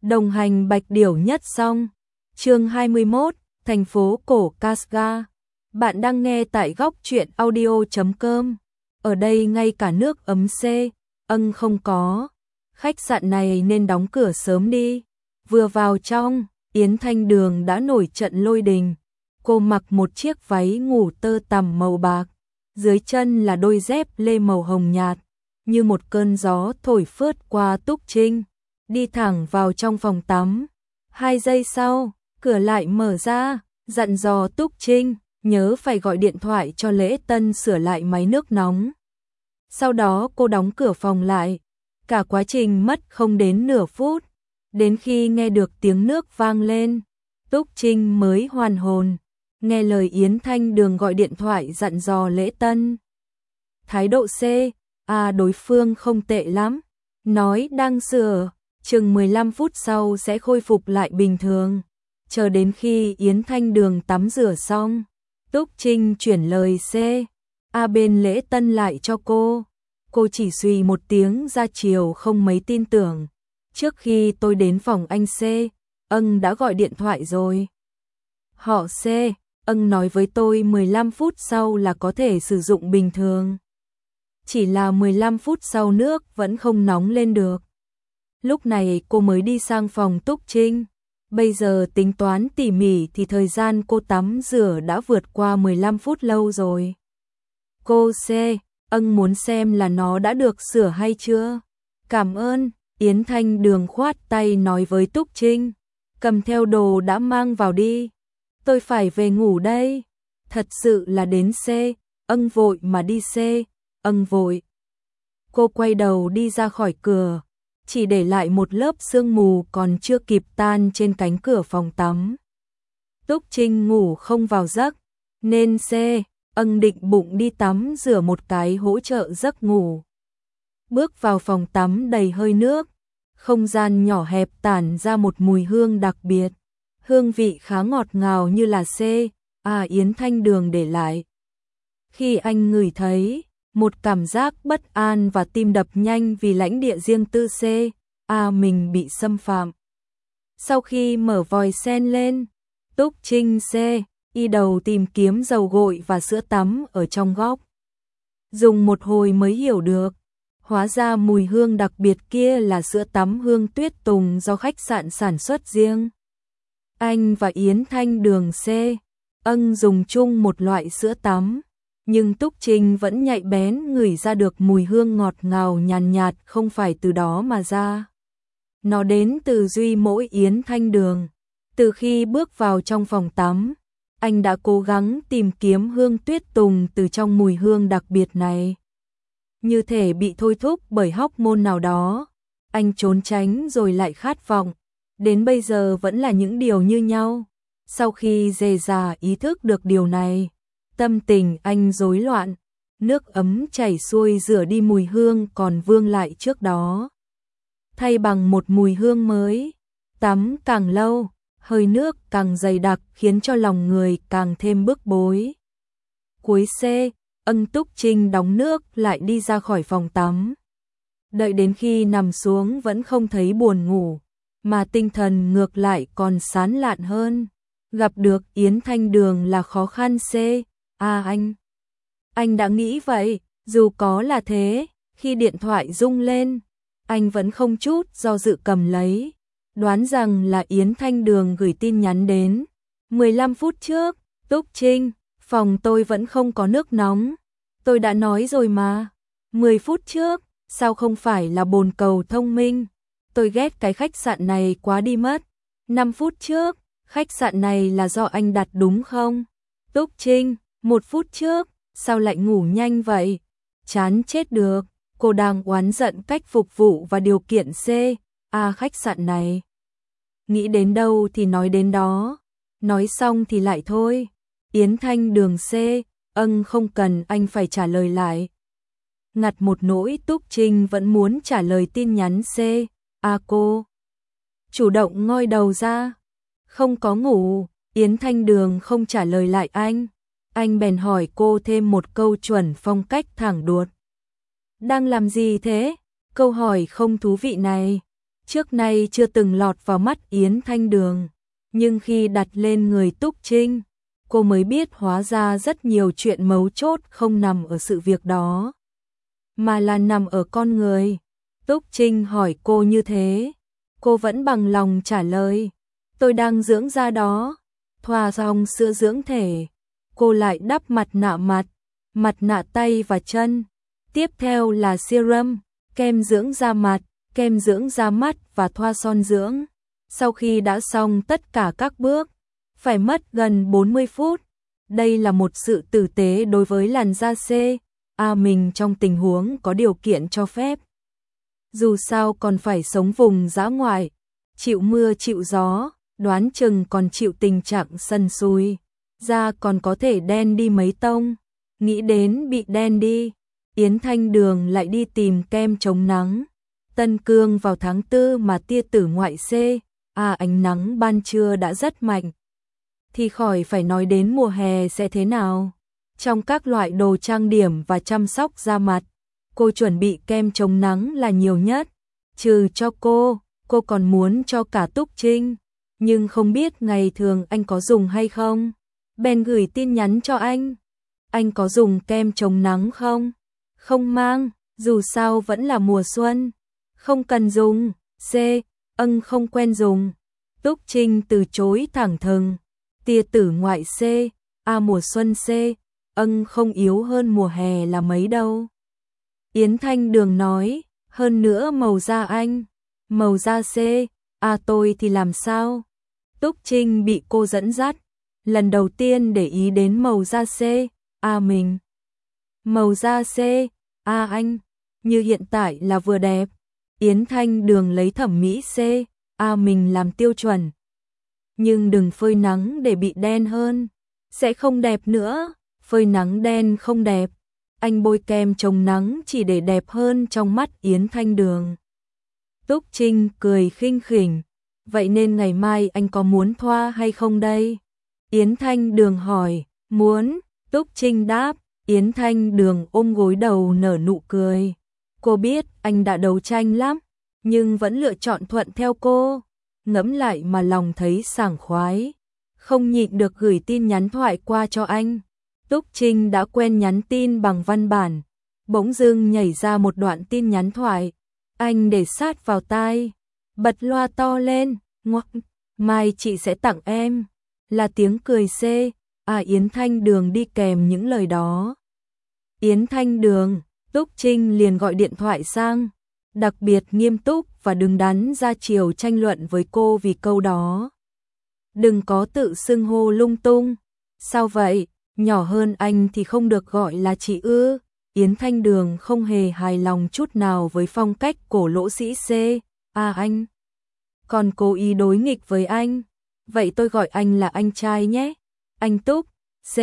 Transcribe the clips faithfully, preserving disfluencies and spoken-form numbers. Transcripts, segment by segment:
Đồng hành Bạch Điểu nhất xong. Chương hai mươi mốt, thành phố cổ Casga. Bạn đang nghe tại góc truyện audio chấm com. Ở đây ngay cả nước ấm C, âng không có. Khách sạn này nên đóng cửa sớm đi. Vừa vào trong, Yến Thanh Đường đã nổi trận lôi đình. Cô mặc một chiếc váy ngủ tơ tằm màu bạc, dưới chân là đôi dép lê màu hồng nhạt, như một cơn gió thổi phớt qua Túc Trinh, đi thẳng vào trong phòng tắm. Hai giây sau, cửa lại mở ra, dặn dò Túc Trinh, nhớ phải gọi điện thoại cho Lễ Tân sửa lại máy nước nóng. Sau đó cô đóng cửa phòng lại, cả quá trình mất không đến nửa phút, đến khi nghe được tiếng nước vang lên, Túc Trinh mới hoàn hồn, nghe lời Yến Thanh Đường gọi điện thoại dặn dò Lễ Tân. Thái độ C, à đối phương không tệ lắm, nói đang sửa, chừng mười lăm phút sau sẽ khôi phục lại bình thường. Chờ đến khi Yến Thanh Đường tắm rửa xong, Túc Trinh chuyển lời C, à bên Lễ Tân lại cho cô. Cô chỉ suy một tiếng ra chiều không mấy tin tưởng. Trước khi tôi đến phòng anh C, âng đã gọi điện thoại rồi. Họ C, âng nói với tôi mười lăm phút sau là có thể sử dụng bình thường. Chỉ là mười lăm phút sau nước vẫn không nóng lên được. Lúc này cô mới đi sang phòng Túc Trinh. Bây giờ tính toán tỉ mỉ thì thời gian cô tắm rửa đã vượt qua mười lăm phút lâu rồi. Cô C, âng muốn xem là nó đã được sửa hay chưa? Cảm ơn, Yến Thanh Đường khoát tay nói với Túc Trinh. Cầm theo đồ đã mang vào đi. Tôi phải về ngủ đây. Thật sự là đến C, âng vội mà đi C, âng vội. Cô quay đầu đi ra khỏi cửa, chỉ để lại một lớp sương mù còn chưa kịp tan trên cánh cửa phòng tắm. Túc Trinh ngủ không vào giấc, nên C, âng định bụng đi tắm rửa một cái hỗ trợ giấc ngủ. Bước vào phòng tắm đầy hơi nước, không gian nhỏ hẹp tản ra một mùi hương đặc biệt, hương vị khá ngọt ngào như là C, à Yến Thanh Đường để lại. Khi anh ngửi thấy, một cảm giác bất an và tim đập nhanh vì lãnh địa riêng tư C, à mình bị xâm phạm. Sau khi mở vòi sen lên, Túc Trinh C, y đầu tìm kiếm dầu gội và sữa tắm ở trong góc. Dùng một hồi mới hiểu được, hóa ra mùi hương đặc biệt kia là sữa tắm hương tuyết tùng do khách sạn sản xuất riêng. Anh và Yến Thanh Đường C, âng dùng chung một loại sữa tắm, nhưng Túc Trinh vẫn nhạy bén ngửi ra được mùi hương ngọt ngào nhàn nhạt, nhạt không phải từ đó mà ra. Nó đến từ duy mỗi Yến Thanh Đường. Từ khi bước vào trong phòng tắm, anh đã cố gắng tìm kiếm hương tuyết tùng từ trong mùi hương đặc biệt này. Như thể bị thôi thúc bởi hormone nào đó, anh trốn tránh rồi lại khát vọng. Đến bây giờ vẫn là những điều như nhau. Sau khi dè dà ý thức được điều này, tâm tình anh rối loạn, nước ấm chảy xuôi rửa đi mùi hương còn vương lại trước đó, thay bằng một mùi hương mới. Tắm càng lâu, hơi nước càng dày đặc khiến cho lòng người càng thêm bức bối. Cuối C, ân Túc Trinh đóng nước lại đi ra khỏi phòng tắm. Đợi đến khi nằm xuống vẫn không thấy buồn ngủ, mà tinh thần ngược lại còn sán lạn hơn. Gặp được Yến Thanh Đường là khó khăn C, à anh. Anh đã nghĩ vậy, dù có là thế, khi điện thoại rung lên, anh vẫn không chút do dự cầm lấy. Đoán rằng là Yến Thanh Đường gửi tin nhắn đến. mười lăm phút trước, Túc Trinh, phòng tôi vẫn không có nước nóng. Tôi đã nói rồi mà. mười phút trước, sao không phải là bồn cầu thông minh? Tôi ghét cái khách sạn này quá đi mất. năm phút trước, khách sạn này là do anh đặt đúng không? Túc Trinh, một phút trước, sao lại ngủ nhanh vậy? Chán chết được, cô đang oán giận cách phục vụ và điều kiện C, à khách sạn này. Nghĩ đến đâu thì nói đến đó, nói xong thì lại thôi. Yến Thanh Đường C, âng không cần anh phải trả lời lại. Ngặt một nỗi Túc Trinh vẫn muốn trả lời tin nhắn C, à cô. Chủ động ngoi đầu ra. Không có ngủ, Yến Thanh Đường không trả lời lại anh. Anh bèn hỏi cô thêm một câu chuẩn phong cách thẳng đuột. Đang làm gì thế? Câu hỏi không thú vị này. trước nay chưa từng lọt vào mắt Yến Thanh Đường. Nhưng khi đặt lên người Túc Trinh, cô mới biết hóa ra rất nhiều chuyện mấu chốt không nằm ở sự việc đó, mà là nằm ở con người. Túc Trinh hỏi cô như thế, cô vẫn bằng lòng trả lời, tôi đang dưỡng da đó. Thoa xong sữa dưỡng thể, cô lại đắp mặt nạ mặt, mặt nạ tay và chân. Tiếp theo là serum, kem dưỡng da mặt, kem dưỡng da mắt và thoa son dưỡng. Sau khi đã xong tất cả các bước, phải mất gần bốn mươi phút. Đây là một sự tử tế đối với làn da C A mình trong tình huống có điều kiện cho phép. Dù sao còn phải sống vùng dã ngoại, chịu mưa chịu gió, đoán chừng còn chịu tình trạng sần sùi, da còn có thể đen đi mấy tông. Nghĩ đến bị đen đi, Yến Thanh Đường lại đi tìm kem chống nắng. Tân Cương vào tháng tư mà tia tử ngoại C A ánh nắng ban trưa đã rất mạnh, thì khỏi phải nói đến mùa hè sẽ thế nào. Trong các loại đồ trang điểm và chăm sóc da mặt, cô chuẩn bị kem chống nắng là nhiều nhất. Trừ cho cô, cô còn muốn cho cả Túc Trinh, nhưng không biết ngày thường anh có dùng hay không. Bèn gửi tin nhắn cho anh. Anh có dùng kem chống nắng không? Không mang, dù sao vẫn là mùa xuân. Không cần dùng. C. Ân không quen dùng. Túc Trinh từ chối thẳng thừng. Tia tử ngoại C A mùa xuân C Ân không yếu hơn mùa hè là mấy đâu. Yến Thanh Đường nói, hơn nữa màu da anh, màu da C A tôi thì làm sao? Túc Trinh bị cô dẫn dắt, lần đầu tiên để ý đến màu da C A mình. Màu da C A anh, như hiện tại là vừa đẹp. Yến Thanh Đường lấy thẩm mỹ C A mình làm tiêu chuẩn. Nhưng đừng phơi nắng để bị đen hơn, sẽ không đẹp nữa. Phơi nắng đen không đẹp. Anh bôi kem chống nắng chỉ để đẹp hơn trong mắt Yến Thanh Đường. Túc Trinh cười khinh khỉnh. Vậy nên ngày mai anh có muốn thoa hay không đây? Yến Thanh Đường hỏi. Muốn. Túc Trinh đáp. Yến Thanh Đường ôm gối đầu nở nụ cười. Cô biết anh đã đấu tranh lắm, nhưng vẫn lựa chọn thuận theo cô. Ngẫm lại mà lòng thấy sảng khoái, không nhịn được gửi tin nhắn thoại qua cho anh. Túc Trinh đã quen nhắn tin bằng văn bản, bỗng dưng nhảy ra một đoạn tin nhắn thoại. Anh để sát vào tai, bật loa to lên, ngoắc, mai chị sẽ tặng em. Là tiếng cười C À Yến Thanh Đường đi kèm những lời đó. Yến Thanh Đường, Túc Trinh liền gọi điện thoại sang, đặc biệt nghiêm túc và đứng đắn ra chiều tranh luận với cô vì câu đó. Đừng có tự xưng hô lung tung. Sao vậy? Nhỏ hơn anh thì không được gọi là chị ư? Yến Thanh Đường không hề hài lòng chút nào với phong cách cổ lỗ sĩ C À anh, còn cố ý đối nghịch với anh. Vậy tôi gọi anh là anh trai nhé. Anh Túc. C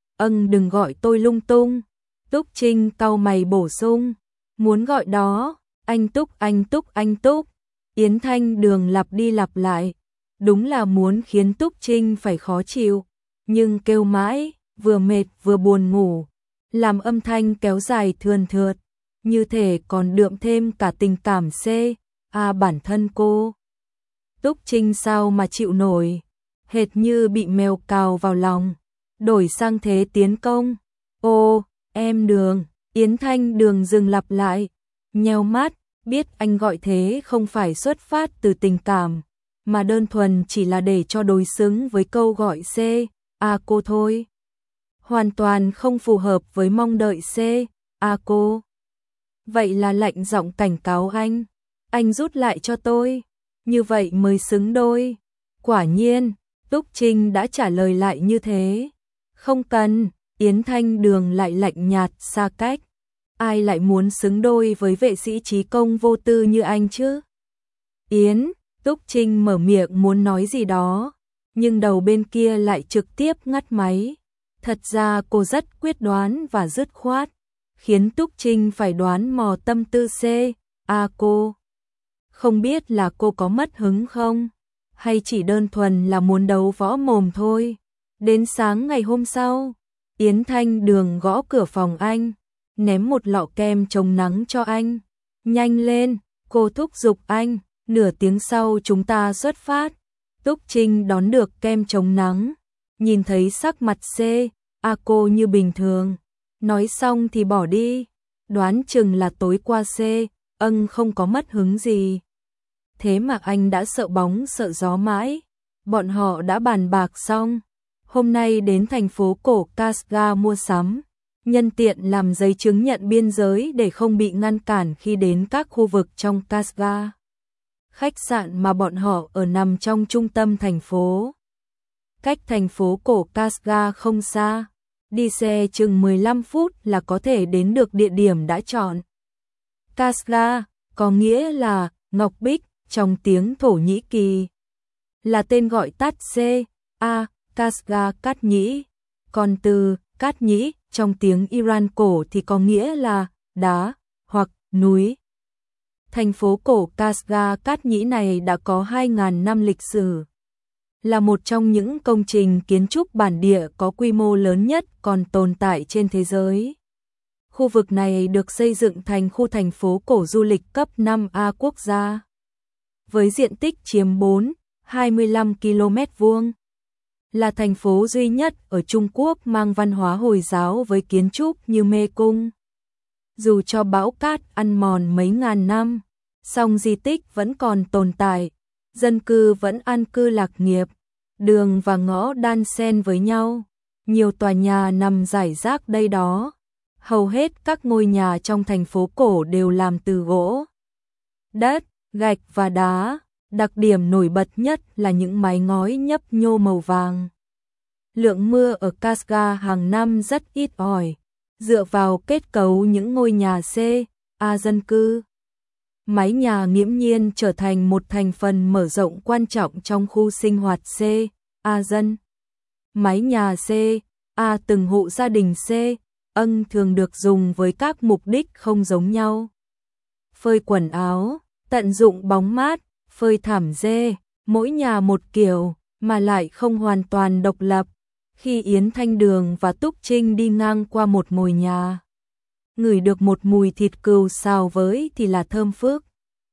Ân đừng gọi tôi lung tung. Túc Trinh cau mày bổ sung. Muốn gọi đó. Anh Túc, anh Túc, anh Túc. Yến Thanh Đường lặp đi lặp lại. Đúng là muốn khiến Túc Trinh phải khó chịu. Nhưng kêu mãi, vừa mệt vừa buồn ngủ. Làm âm thanh kéo dài thườn thượt. Như thể còn đượm thêm cả tình cảm C À bản thân cô. Túc Trinh sao mà chịu nổi. Hệt như bị mèo cào vào lòng. Đổi sang thế tiến công. Ô, em Đường. Yến Thanh Đường dừng lặp lại. Nheo mắt, biết anh gọi thế không phải xuất phát từ tình cảm, mà đơn thuần chỉ là để cho đối xứng với câu gọi C À cô thôi. Hoàn toàn không phù hợp với mong đợi C À cô. Vậy là lạnh giọng cảnh cáo anh. Anh rút lại cho tôi. Như vậy mới xứng đôi. Quả nhiên, Túc Trinh đã trả lời lại như thế. Không cần. Yến Thanh Đường lại lạnh nhạt xa cách. Ai lại muốn xứng đôi với vệ sĩ trí công vô tư như anh chứ? Yến, Túc Trinh mở miệng muốn nói gì đó, nhưng đầu bên kia lại trực tiếp ngắt máy. Thật ra cô rất quyết đoán và dứt khoát, khiến Túc Trinh phải đoán mò tâm tư C À cô. Không biết là cô có mất hứng không, hay chỉ đơn thuần là muốn đấu võ mồm thôi. Đến sáng ngày hôm sau, Yến Thanh Đường gõ cửa phòng anh, ném một lọ kem chống nắng cho anh. Nhanh lên, cô thúc giục anh, Nửa tiếng sau chúng ta xuất phát. Túc Trinh đón được kem chống nắng, nhìn thấy sắc mặt C, A cô như bình thường. Nói xong thì bỏ đi, đoán chừng là tối qua C, ân không có mất hứng gì. Thế mà anh đã sợ bóng sợ gió mãi. Bọn họ đã bàn bạc xong, hôm nay đến thành phố cổ Kashgar mua sắm, nhân tiện làm giấy chứng nhận biên giới để không bị ngăn cản khi đến các khu vực trong Kashgar. Khách sạn mà bọn họ ở nằm trong trung tâm thành phố. Cách thành phố cổ Kashgar không xa, đi xe chừng mười lăm phút là có thể đến được địa điểm đã chọn. Kashgar có nghĩa là Ngọc Bích trong tiếng Thổ Nhĩ Kỳ, là tên gọi tắt C, A, Kashgar Cát Nhĩ. Còn từ Cát Nhĩ trong tiếng Iran cổ thì có nghĩa là đá hoặc núi. Thành phố cổ Kashgar Cát Nhĩ này đã có hai nghìn năm lịch sử, là một trong những công trình kiến trúc bản địa có quy mô lớn nhất còn tồn tại trên thế giới. Khu vực này được xây dựng thành khu thành phố cổ du lịch cấp năm A quốc gia, với diện tích chiếm bốn phẩy hai mươi lăm ki lô mét vuông. Là thành phố duy nhất ở Trung Quốc mang văn hóa Hồi giáo với kiến trúc như mê cung. Dù cho bão cát ăn mòn mấy ngàn năm, song di tích vẫn còn tồn tại, dân cư vẫn an cư lạc nghiệp, đường và ngõ đan xen với nhau, nhiều tòa nhà nằm rải rác đây đó. Hầu hết các ngôi nhà trong thành phố cổ đều làm từ gỗ, đất, gạch và đá, đặc điểm nổi bật nhất là những mái ngói nhấp nhô màu vàng. Lượng mưa ở Kashgar hàng năm rất ít ỏi, dựa vào kết cấu những ngôi nhà C, A dân cư. Mái nhà nghiễm nhiên trở thành một thành phần mở rộng quan trọng trong khu sinh hoạt C, A dân. Mái nhà C, A từng hộ gia đình C, ân thường được dùng với các mục đích không giống nhau. Phơi quần áo, tận dụng bóng mát, phơi thảm dê, mỗi nhà một kiểu, mà lại không hoàn toàn độc lập. Khi Yến Thanh Đường và Túc Trinh đi ngang qua một ngôi nhà, ngửi được một mùi thịt cừu xào với thì là thơm phức.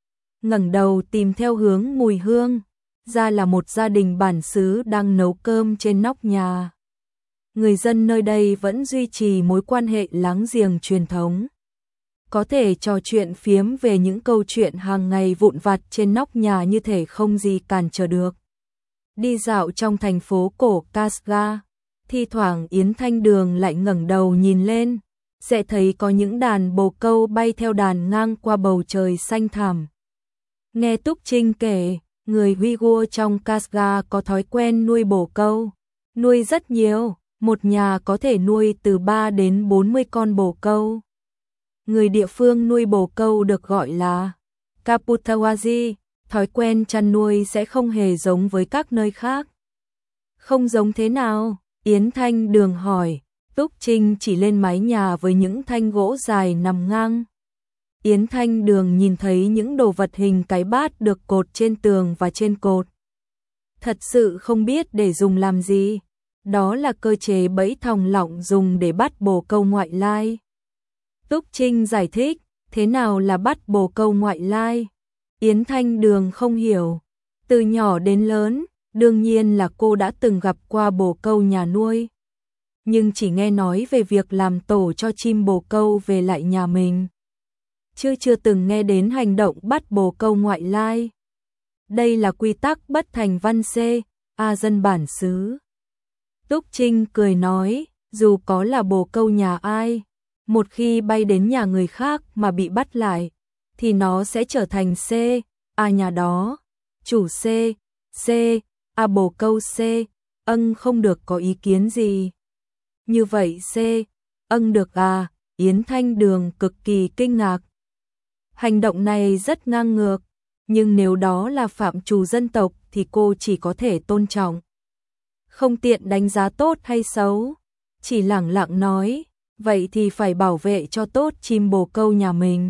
Ngẩng đầu tìm theo hướng mùi hương, ra là một gia đình bản xứ đang nấu cơm trên nóc nhà. Người dân nơi đây vẫn duy trì mối quan hệ láng giềng truyền thống, có thể trò chuyện phiếm về những câu chuyện hàng ngày vụn vặt trên nóc nhà như thể không gì cản trở được. Đi dạo trong thành phố cổ Kashgar, thi thoảng Yến Thanh Đường lại ngẩng đầu nhìn lên, sẽ thấy có những đàn bồ câu bay theo đàn ngang qua bầu trời xanh thẳm. Nghe Túc Trinh kể, người Uighur trong Kashgar có thói quen nuôi bồ câu, nuôi rất nhiều, một nhà có thể nuôi từ ba đến bốn mươi con bồ câu. Người địa phương nuôi bồ câu được gọi là Kaputawazi, thói quen chăn nuôi sẽ không hề giống với các nơi khác. Không giống thế nào? Yến Thanh Đường hỏi. Túc Trinh chỉ lên mái nhà với những thanh gỗ dài nằm ngang. Yến Thanh Đường nhìn thấy những đồ vật hình cái bát được cột trên tường và trên cột. Thật sự không biết để dùng làm gì. Đó là cơ chế bẫy thòng lọng dùng để bắt bồ câu ngoại lai. Túc Trinh giải thích, thế nào là bắt bồ câu ngoại lai? Yến Thanh Đường không hiểu. Từ nhỏ đến lớn, đương nhiên là cô đã từng gặp qua bồ câu nhà nuôi, nhưng chỉ nghe nói về việc làm tổ cho chim bồ câu về lại nhà mình, chứ chưa từng nghe đến hành động bắt bồ câu ngoại lai. Đây là quy tắc bất thành văn C, A dân bản xứ. Túc Trinh cười nói, dù có là bồ câu nhà ai, một khi bay đến nhà người khác mà bị bắt lại, thì nó sẽ trở thành C, A nhà đó. Chủ C, C, A bồ câu C, ân không được có ý kiến gì. Như vậy C, ân được à? Yến Thanh Đường cực kỳ kinh ngạc. Hành động này rất ngang ngược, nhưng nếu đó là phạm trù dân tộc thì cô chỉ có thể tôn trọng. Không tiện đánh giá tốt hay xấu, chỉ lẳng lặng nói, vậy thì phải bảo vệ cho tốt chim bồ câu nhà mình.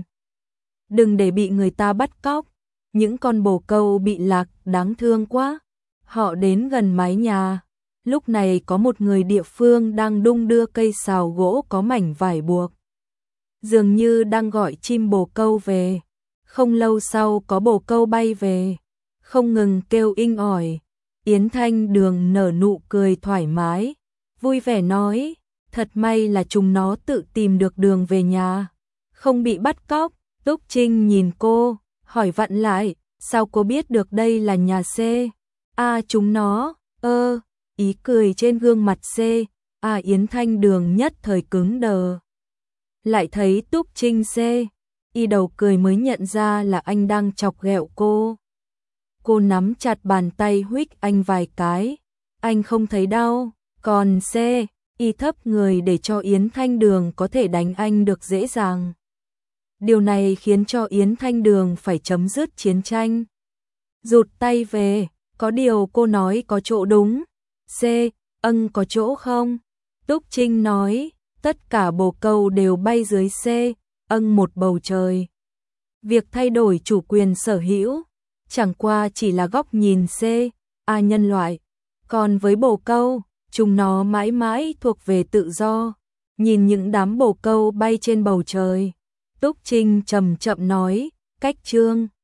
Đừng để bị người ta bắt cóc, những con bồ câu bị lạc đáng thương quá. Họ đến gần mái nhà, lúc này có một người địa phương đang đung đưa cây sào gỗ có mảnh vải buộc. Dường như đang gọi chim bồ câu về. Không lâu sau có bồ câu bay về, không ngừng kêu inh ỏi. Yến Thanh Đường nở nụ cười thoải mái, vui vẻ nói, thật may là chúng nó tự tìm được đường về nhà, không bị bắt cóc. Túc Trinh nhìn cô, hỏi vặn lại, sao cô biết được đây là nhà C? À chúng nó, ơ, ý cười trên gương mặt C. À Yến Thanh Đường nhất thời cứng đờ. Lại thấy Túc Trinh C. Y đầu cười mới nhận ra là anh đang chọc ghẹo cô. Cô nắm chặt bàn tay huých anh vài cái, anh không thấy đau, còn C. Y thấp người để cho Yến Thanh Đường có thể đánh anh được dễ dàng. Điều này khiến cho Yến Thanh Đường phải chấm dứt chiến tranh. Rụt tay về, có điều cô nói có chỗ đúng. C. Ân có chỗ không? Túc Trinh nói, tất cả bồ câu đều bay dưới C. Ân một bầu trời. Việc thay đổi chủ quyền sở hữu chẳng qua chỉ là góc nhìn C. A nhân loại. Còn với bồ câu, chúng nó mãi mãi thuộc về tự do. Nhìn những đám bồ câu bay trên bầu trời, Túc Trinh chậm chậm nói, cách chương